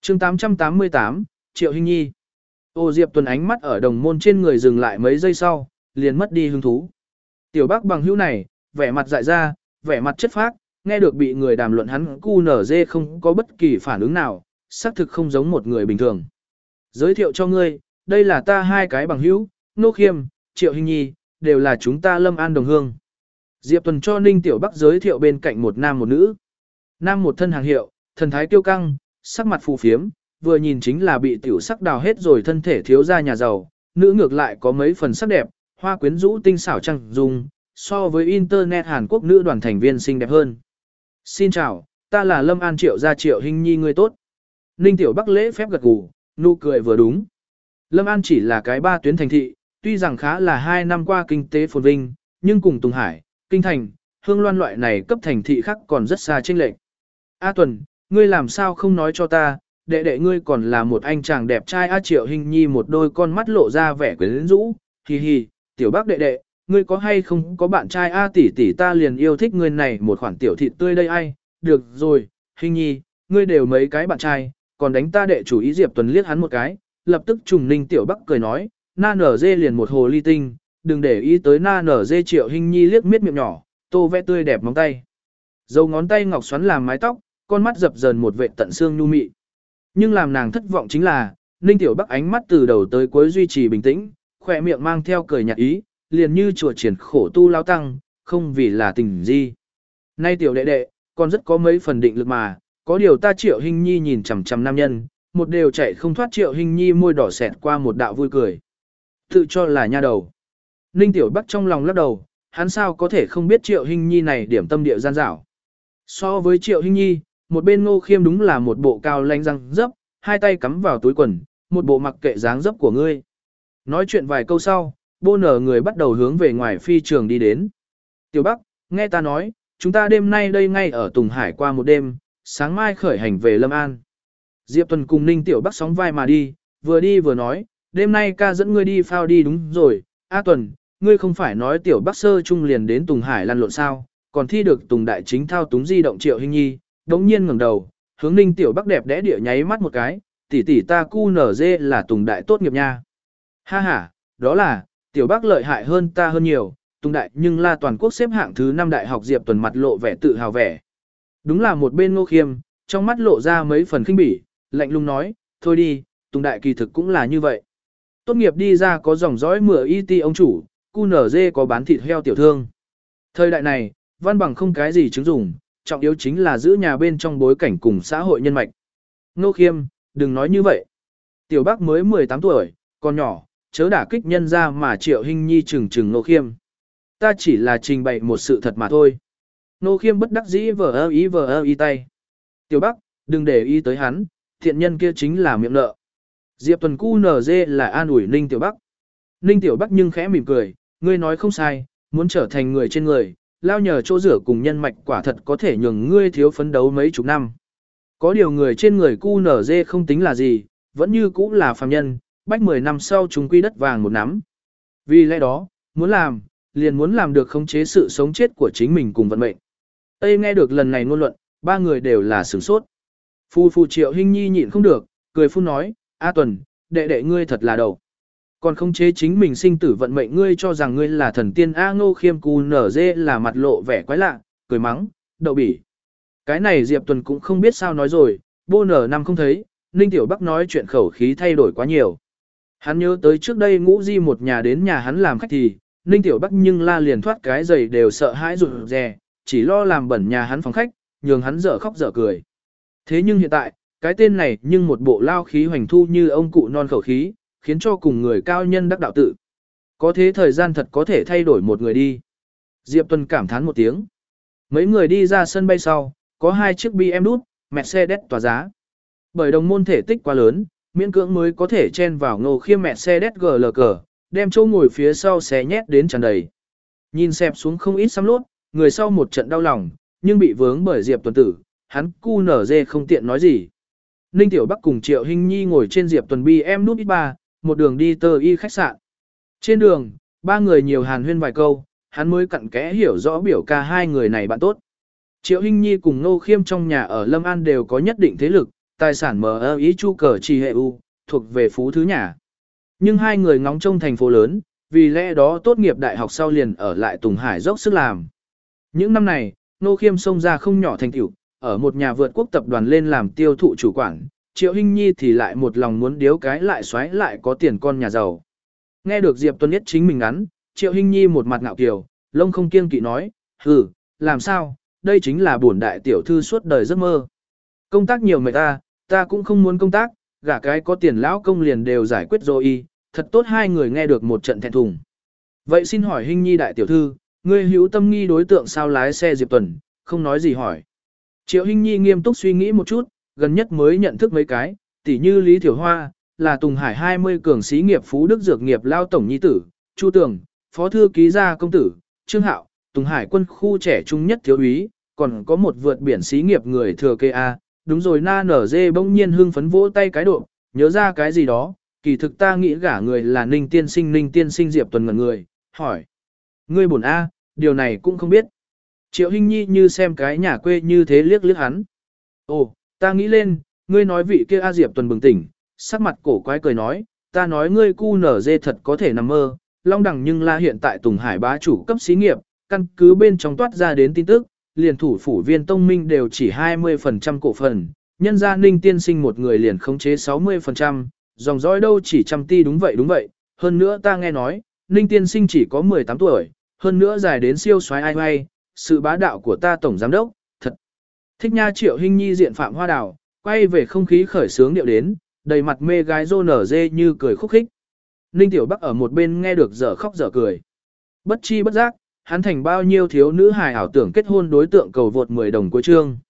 chương 888, Triệu Hinh Nhi. Ô Diệp Tuần ánh mắt ở đồng môn trên người dừng lại mấy giây sau, liền mất đi hứng thú. Tiểu Bắc bằng hữu này, vẻ mặt dại ra, vẻ mặt chất phác, nghe được bị người đàm luận hắn QNZ không có bất kỳ phản ứng nào, xác thực không giống một người bình thường. Giới thiệu cho ngươi, đây là ta hai cái bằng hữu, Nô Khiêm, Triệu Hinh Nhi, đều là chúng ta Lâm An đồng hương. Diệp Tuần cho Ninh Tiểu Bắc giới thiệu bên cạnh một nam một nữ. Nam một thân hàng hiệu, thần thái kiêu căng, sắc mặt phù phiếm, vừa nhìn chính là bị tiểu sắc đào hết rồi thân thể thiếu gia nhà giàu, nữ ngược lại có mấy phần sắc đẹp, hoa quyến rũ tinh xảo trăng dung, so với internet Hàn Quốc nữ đoàn thành viên xinh đẹp hơn. Xin chào, ta là Lâm An Triệu gia Triệu Hinh Nhi người tốt. Ninh Tiểu Bắc lễ phép gật gù, nụ cười vừa đúng. Lâm An chỉ là cái ba tuyến thành thị, tuy rằng khá là 2 năm qua kinh tế phồn vinh, nhưng cùng Tùng Hải, Kinh Thành, Hương Loan loại này cấp thành thị khác còn rất xa chênh lệch. A Tuần, ngươi làm sao không nói cho ta, đệ đệ ngươi còn là một anh chàng đẹp trai. A Triệu Hinh Nhi một đôi con mắt lộ ra vẻ quyến rũ, hi hi, Tiểu Bắc đệ đệ, ngươi có hay không có bạn trai? A tỷ tỷ ta liền yêu thích ngươi này một khoản tiểu thịt tươi đây ai, được rồi, Hinh Nhi, ngươi đều mấy cái bạn trai, còn đánh ta đệ chủ ý. Diệp Tuần liếc hắn một cái, lập tức trùng Ninh Tiểu Bắc cười nói, na nở dê liền một hồ ly tinh, đừng để ý tới na nở dê. Triệu Hinh Nhi liếc miết miệng nhỏ, tô vẽ tươi đẹp móng tay. Dầu ngón tay ngọc xoắn làm mái tóc, con mắt dập dờn một vệ tận xương nhu mị. Nhưng làm nàng thất vọng chính là, Ninh Tiểu Bắc ánh mắt từ đầu tới cuối duy trì bình tĩnh, khỏe miệng mang theo cười nhạt ý, liền như chùa triển khổ tu lao tăng, không vì là tình gì. Nay tiểu đệ đệ, còn rất có mấy phần định lực mà, có điều ta Triệu Hinh Nhi nhìn chằm chằm nam nhân, một đều chạy không thoát. Triệu Hinh Nhi môi đỏ xẹt qua một đạo vui cười. Tự cho là nha đầu. Ninh Tiểu Bắc trong lòng lắc đầu, hắn sao có thể không biết Triệu Hinh Nhi này điểm tâm địa gian dảo. So với Triệu Hinh Nhi, một bên Ngô Khiêm đúng là một bộ cao lanh răng dấp, hai tay cắm vào túi quần, một bộ mặc kệ dáng dấp của ngươi. Nói chuyện vài câu sau, bô nở người bắt đầu hướng về ngoài phi trường đi đến. Tiểu Bắc, nghe ta nói, chúng ta đêm nay đây ngay ở Tùng Hải qua một đêm, sáng mai khởi hành về Lâm An. Diệp Tuần cùng Ninh Tiểu Bắc sóng vai mà đi vừa nói, đêm nay ca dẫn ngươi đi phao đi. Đúng rồi, A Tuần, ngươi không phải nói Tiểu Bắc sơ trung liền đến Tùng Hải lăn lộn sao, còn thi được Tùng Đại chính thao túng di động. Triệu Hinh Nhi đống nhiên ngẩng đầu, hướng Ninh Tiểu Bắc đẹp đẽ địa nháy mắt một cái, tỷ tỷ ta QNZ là Tùng Đại tốt nghiệp nha. Ha ha, đó là, Tiểu Bắc lợi hại hơn ta hơn nhiều, Tùng Đại nhưng là toàn quốc xếp hạng thứ 5 đại học. Diệp Tuần mặt lộ vẻ tự hào vẻ. Đúng là một bên Ngô Khiêm, trong mắt lộ ra mấy phần khinh bỉ, lạnh lùng nói, thôi đi, Tùng Đại kỳ thực cũng là như vậy. Tốt nghiệp đi ra có dòng dõi mửa IT ông chủ, QNZ có bán thịt heo tiểu thương. Thời đại này, văn bằng không cái gì chứng dụng, trọng yếu chính là giữ nhà bên trong bối cảnh cùng xã hội nhân mạch. Ngô Khiêm, đừng nói như vậy. Tiểu Bắc mới 18 tuổi, còn nhỏ, chớ đả kích nhân ra mà. Triệu Hinh Nhi trừng Ngô Khiêm. Ta chỉ là trình bày một sự thật mà thôi. Ngô Khiêm bất đắc dĩ vờ ơ ý tay. Tiểu Bắc, đừng để ý tới hắn, thiện nhân kia chính là miệng nợ. Diệp Tuần QNZ là an ủi Ninh Tiểu Bắc. Ninh Tiểu Bắc nhưng khẽ mỉm cười, ngươi nói không sai, muốn trở thành người trên người, lao nhờ chỗ rửa cùng nhân mạch quả thật có thể nhường ngươi thiếu phấn đấu mấy chục năm. Có điều người trên người QNZ không tính là gì, vẫn như cũ là phàm nhân, bách 10 năm sau chúng quy đất vàng một nắm. Vì lẽ đó, muốn làm, liền muốn làm được khống chế sự sống chết của chính mình cùng vận mệnh. Tây nghe được lần này ngôn luận, ba người đều là sửng sốt. Phù Triệu Hinh Nhi nhịn không được, cười phun nói, A Tuần, đệ đệ ngươi thật là đầu. Còn khống chế chính mình sinh tử vận mệnh, ngươi cho rằng ngươi là thần tiên. A Ngô Khiêm QNZ là mặt lộ vẻ quái lạ, cười mắng, đậu bỉ. Cái này Diệp Tuần cũng không biết sao nói rồi, bô nở năm không thấy, Ninh Tiểu Bắc nói chuyện khẩu khí thay đổi quá nhiều. Hắn nhớ tới trước đây Ngũ Di một nhà đến nhà hắn làm khách thì, Ninh Tiểu Bắc nhưng la liền thoát cái giày đều sợ hãi rụt rè, chỉ lo làm bẩn nhà hắn phòng khách, nhường hắn dở khóc dở cười. Thế nhưng hiện tại, cái tên này nhưng một bộ lao khí hoành thu như ông cụ non khẩu khí, khiến cho cùng người cao nhân đắc đạo tự. Có thế thời gian thật có thể thay đổi một người đi. Diệp Tuần cảm thán một tiếng. Mấy người đi ra sân bay sau, có 2 chiếc BMW, Mercedes tỏa giá. Bởi đồng môn thể tích quá lớn, miễn cưỡng mới có thể chen vào Ngô Khiêm Mercedes GLK, đem chỗ ngồi phía sau xé nhét đến tràn đầy. Nhìn xẹp xuống không ít xăm lốt, người sau một trận đau lòng, nhưng bị vướng bởi Diệp Tuần tử, hắn QNZ không tiện nói gì. Ninh Tiểu Bắc cùng Triệu Hinh Nhi ngồi trên Diệp Tuần BMW X3, một đường đi Tơ Y khách sạn. Trên đường, ba người nhiều hàn huyên vài câu, hắn mới cặn kẽ hiểu rõ biểu ca hai người này bạn tốt. Triệu Hinh Nhi cùng Ngô Khiêm trong nhà ở Lâm An đều có nhất định thế lực, tài sản mờ ý chu cờ trì hệ u, thuộc về phú thứ nhà. Nhưng hai người ngóng trông thành phố lớn, vì lẽ đó tốt nghiệp đại học sau liền ở lại Tùng Hải dốc sức làm. Những năm này, Nô Khiêm xông ra không nhỏ thành tựu, ở một nhà vượt quốc tập đoàn lên làm tiêu thụ chủ quản, Triệu Hinh Nhi thì lại một lòng muốn điếu cái lại xoáy lại có tiền con nhà giàu. Nghe được Diệp Tuấn Nhất chính mình ngắn, Triệu Hinh Nhi một mặt ngạo kiều, lông không kiêng kỵ nói, hừ, làm sao, đây chính là bổn đại tiểu thư suốt đời giấc mơ. Công tác nhiều mệt ta cũng không muốn công tác, gả cái có tiền lão công liền đều giải quyết rồi thật tốt hai người nghe được một trận thẹn thùng. Vậy xin hỏi Hinh Nhi đại tiểu thư, ngươi hữu tâm nghi đối tượng sao lái xe Diệp Tuần, không nói gì hỏi. Triệu Hinh Nhi nghiêm túc suy nghĩ một chút, gần nhất mới nhận thức mấy cái, tỉ như Lý Thiểu Hoa, là Tùng Hải 20 cường sĩ nghiệp phú đức dược nghiệp lao tổng nhi tử, Chu Tường, phó thư ký gia công tử, Trương Hạo, Tùng Hải quân khu trẻ trung nhất thiếu úy, còn có một vượt biển sĩ nghiệp người thừa kê A, đúng rồi na nở dê bỗng nhiên hưng phấn vỗ tay cái độ, nhớ ra cái gì đó, kỳ thực ta nghĩ gả người là Ninh Tiên Sinh Diệp Tuần ngẩn người, hỏi. Ngươi buồn A, điều này cũng không biết. Triệu Hinh Nhi như xem cái nhà quê như thế liếc liếc hắn. Ồ, ta nghĩ lên, ngươi nói vị kia A Diệp Tuần bừng tỉnh, sắc mặt cổ quái cười nói, ta nói ngươi cu nở dê thật có thể nằm mơ, long đẳng nhưng la hiện tại Tùng Hải bá chủ cấp xí nghiệp, căn cứ bên trong toát ra đến tin tức, liền thủ phủ viên tông minh đều chỉ 20% cổ phần, nhân gia Ninh tiên sinh một người liền khống chế 60%, dòng dõi đâu chỉ trăm ti đúng vậy, hơn nữa ta nghe nói, Ninh tiên sinh chỉ có 18 tuổi, hơn nữa dài đến siêu soái ai hoay, sự bá đạo của ta tổng giám đốc, thật. Thích nha. Triệu Hinh Nhi diện phạm hoa đào, quay về không khí khởi sướng điệu đến, đầy mặt mê gái rô nở dê như cười khúc khích. Ninh Tiểu Bắc ở một bên nghe được dở khóc dở cười. Bất chi bất giác, hắn thành bao nhiêu thiếu nữ hài ảo tưởng kết hôn đối tượng cầu vượt 10 đồng cuối chương.